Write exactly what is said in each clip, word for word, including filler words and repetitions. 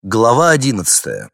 Глава одиннадцатая.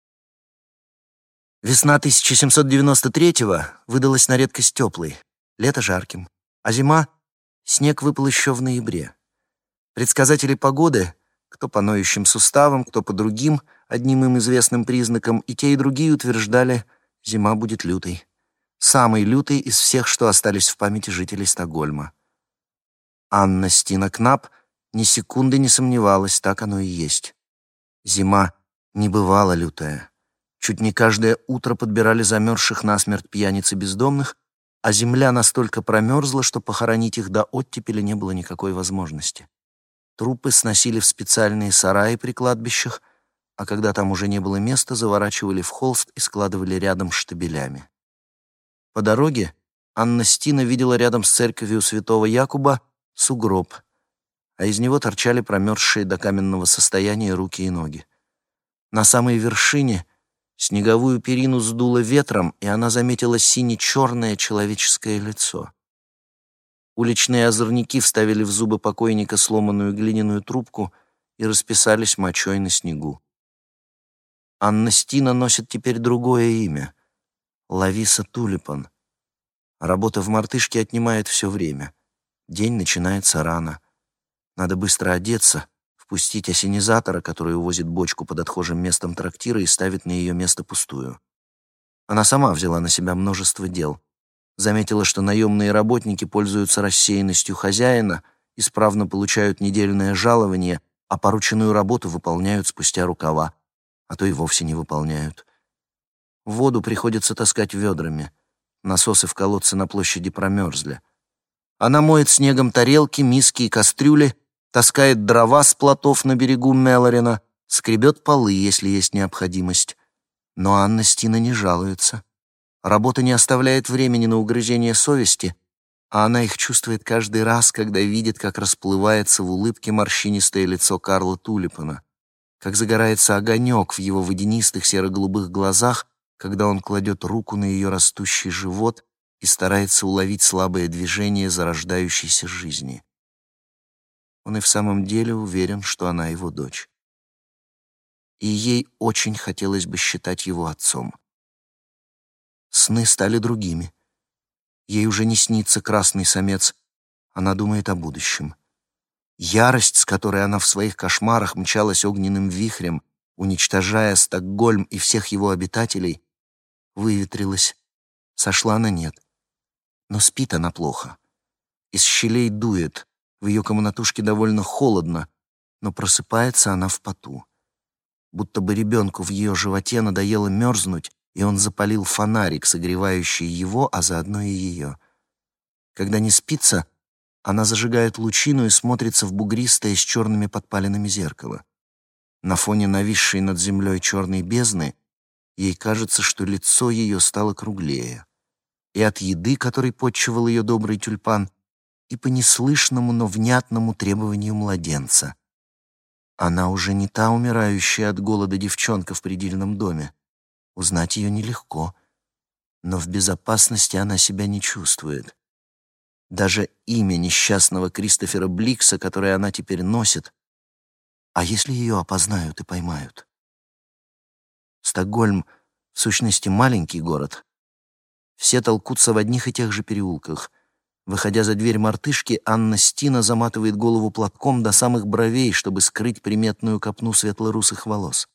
Весна тысяча семьсот девяносто третьего выдалась на редкость теплой, лето жарким, а зима — снег выпал еще в ноябре. Предсказатели погоды, кто по ноющим суставам, кто по другим, одним им известным признакам, и те, и другие утверждали, зима будет лютой. Самой лютой из всех, что остались в памяти жителей Стокгольма. Анна Стина Кнап ни секунды не сомневалась, так оно и есть. Зима не бывала лютая. Чуть не каждое утро подбирали замерзших насмерть пьяниц и бездомных, а земля настолько промерзла, что похоронить их до оттепели не было никакой возможности. Трупы сносили в специальные сараи при кладбищах, а когда там уже не было места, заворачивали в холст и складывали рядом штабелями. По дороге Анна Стина видела рядом с церковью святого Якуба сугроб, а из него торчали промерзшие до каменного состояния руки и ноги. На самой вершине снеговую перину сдуло ветром, и она заметила сине-черное человеческое лицо. Уличные озорники вставили в зубы покойника сломанную глиняную трубку и расписались мочой на снегу. Анна Стина носит теперь другое имя — Лависа Тулипан. Работа в мартышке отнимает все время. День начинается рано. Надо быстро одеться, впустить ассенизатора, который увозит бочку под отхожим местом трактира и ставит на ее место пустую. Она сама взяла на себя множество дел. Заметила, что наемные работники пользуются рассеянностью хозяина, исправно получают недельное жалование, а порученную работу выполняют спустя рукава, а то и вовсе не выполняют. Воду приходится таскать ведрами. Насосы в колодце на площади промерзли. Она моет снегом тарелки, миски и кастрюли, таскает дрова с плотов на берегу Мелорина, скребет полы, если есть необходимость. Но Анна Стина не жалуется. Работа не оставляет времени на угрызение совести, а она их чувствует каждый раз, когда видит, как расплывается в улыбке морщинистое лицо Карла Тулипана, как загорается огонек в его водянистых серо-голубых глазах, когда он кладет руку на ее растущий живот и старается уловить слабое движение зарождающейся жизни. Он и в самом деле уверен, что она его дочь. И ей очень хотелось бы считать его отцом. Сны стали другими. Ей уже не снится красный самец, она думает о будущем. Ярость, с которой она в своих кошмарах мчалась огненным вихрем, уничтожая Стокгольм и всех его обитателей, выветрилась, сошла на нет. Но спит она плохо. Из щелей дует. В ее комнатушке довольно холодно, но просыпается она в поту. Будто бы ребенку в ее животе надоело мерзнуть, и он запалил фонарик, согревающий его, а заодно и ее. Когда не спится, она зажигает лучину и смотрится в бугристое с черными подпалинами зеркало. На фоне нависшей над землей черной бездны ей кажется, что лицо ее стало круглее. И от еды, которой подчивал ее добрый тюльпан, и по неслышному, но внятному требованию младенца. Она уже не та умирающая от голода девчонка в предельном доме. Узнать ее нелегко, но в безопасности она себя не чувствует. Даже имя несчастного Кристофера Бликса, которое она теперь носит, а если ее опознают и поймают? Стокгольм, в сущности, маленький город. Все толкутся в одних и тех же переулках. Выходя за дверь мартышки, Анна Стина заматывает голову платком до самых бровей, чтобы скрыть приметную копну светло-русых волос.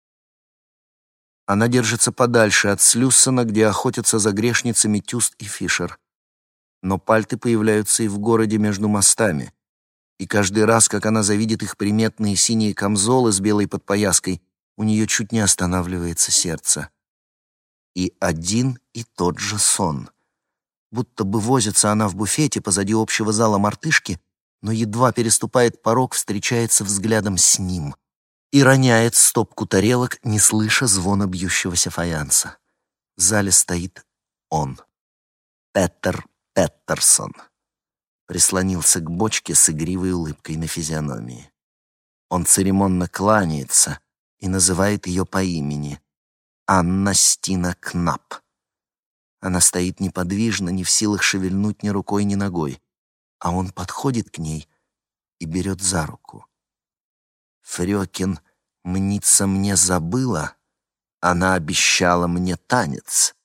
Она держится подальше от Слюссена, где охотятся за грешницами Тюст и Фишер. Но пальты появляются и в городе между мостами. И каждый раз, как она завидит их приметные синие камзолы с белой подпояской, у нее чуть не останавливается сердце. И один и тот же сон. Будто бы возится она в буфете позади общего зала мартышки, но едва переступает порог, встречается взглядом с ним и роняет стопку тарелок, не слыша звона бьющегося фаянса. В зале стоит он, Петер Петтерсон. Прислонился к бочке с игривой улыбкой на физиономии. Он церемонно кланяется и называет ее по имени — Анна Стина Кнап. Она стоит неподвижно, не в силах шевельнуть ни рукой, ни ногой, а он подходит к ней и берет за руку. Фрёкин Мнится мне забыла, она обещала мне танец.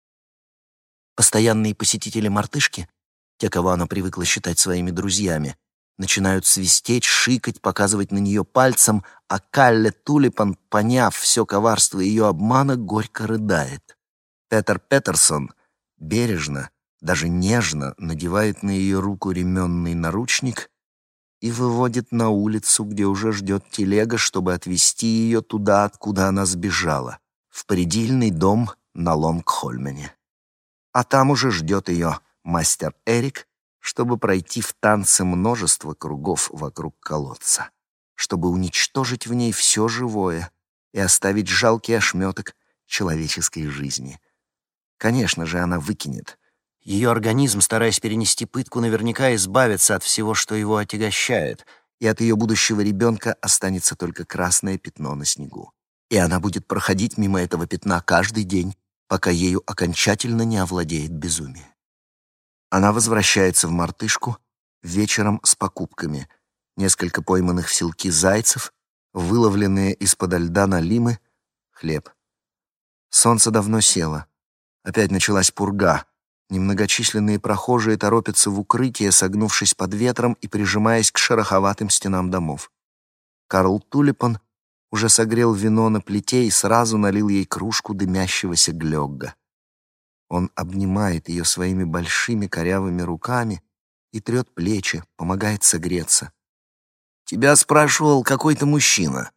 Постоянные посетители мартышки, те, кого она привыкла считать своими друзьями, начинают свистеть, шикать, показывать на нее пальцем, а Калле Тулипан, поняв все коварство ее обмана, горько рыдает. Петер Петерсон бережно, даже нежно надевает на ее руку ременный наручник и выводит на улицу, где уже ждет телега, чтобы отвезти ее туда, откуда она сбежала, в предельный дом на Лонгхольмене. А там уже ждет ее мастер Эрик, чтобы пройти в танце множество кругов вокруг колодца, чтобы уничтожить в ней все живое и оставить жалкий ошметок человеческой жизни. Конечно же, она выкинет. Ее организм, стараясь перенести пытку, наверняка избавится от всего, что его отягощает, и от ее будущего ребенка останется только красное пятно на снегу. И она будет проходить мимо этого пятна каждый день, пока ею окончательно не овладеет безумие. Она возвращается в мартышку вечером с покупками. Несколько пойманных в селки зайцев, выловленные из-подо льда налимы, хлеб. Солнце давно село. Опять началась пурга. Немногочисленные прохожие торопятся в укрытие, согнувшись под ветром и прижимаясь к шероховатым стенам домов. Карл Тулипан уже согрел вино на плите и сразу налил ей кружку дымящегося глёгга. Он обнимает ее своими большими корявыми руками и трет плечи, помогает согреться. «Тебя спрашивал какой-то мужчина».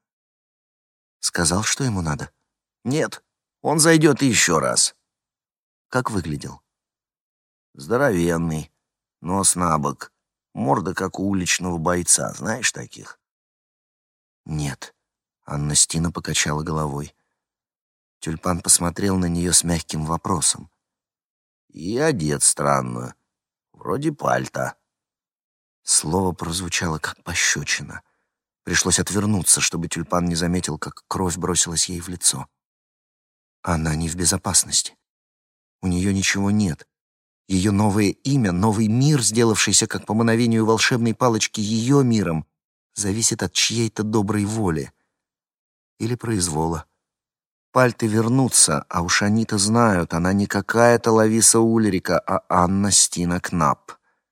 «Сказал, что ему надо?» «Нет, он зайдет еще раз». «Как выглядел?» «Здоровенный, нос набок, морда как у уличного бойца, знаешь таких?» «Нет», — Анна Стина покачала головой. Тюльпан посмотрел на нее с мягким вопросом. «И одет странно, вроде пальто». Слово прозвучало как пощечина. Пришлось отвернуться, чтобы Тюльпан не заметил, как кровь бросилась ей в лицо. Она не в безопасности. У нее ничего нет. Ее новое имя, новый мир, сделавшийся как по мановению волшебной палочки ее миром, зависит от чьей-то доброй воли или произвола. Пальты вернутся, а уж они-то знают, она не какая-то Лависа Ульрика, а Анна Стина Кнапп.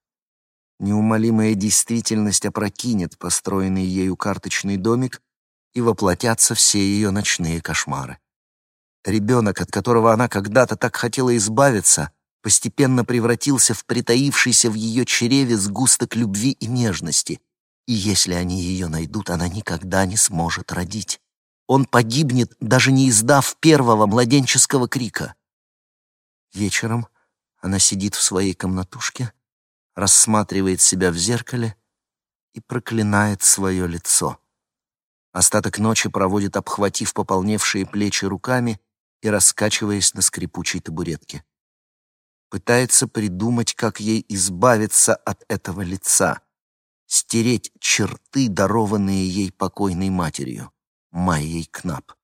Неумолимая действительность опрокинет построенный ею карточный домик, и воплотятся все ее ночные кошмары. Ребенок, от которого она когда-то так хотела избавиться, постепенно превратился в притаившийся в ее чреве сгусток любви и нежности, и если они ее найдут, она никогда не сможет родить. Он погибнет, даже не издав первого младенческого крика. Вечером она сидит в своей комнатушке, рассматривает себя в зеркале и проклинает свое лицо. Остаток ночи проводит, обхватив пополневшие плечи руками и раскачиваясь на скрипучей табуретке. Пытается придумать, как ей избавиться от этого лица, стереть черты, дарованные ей покойной матерью, Майей Кнапп.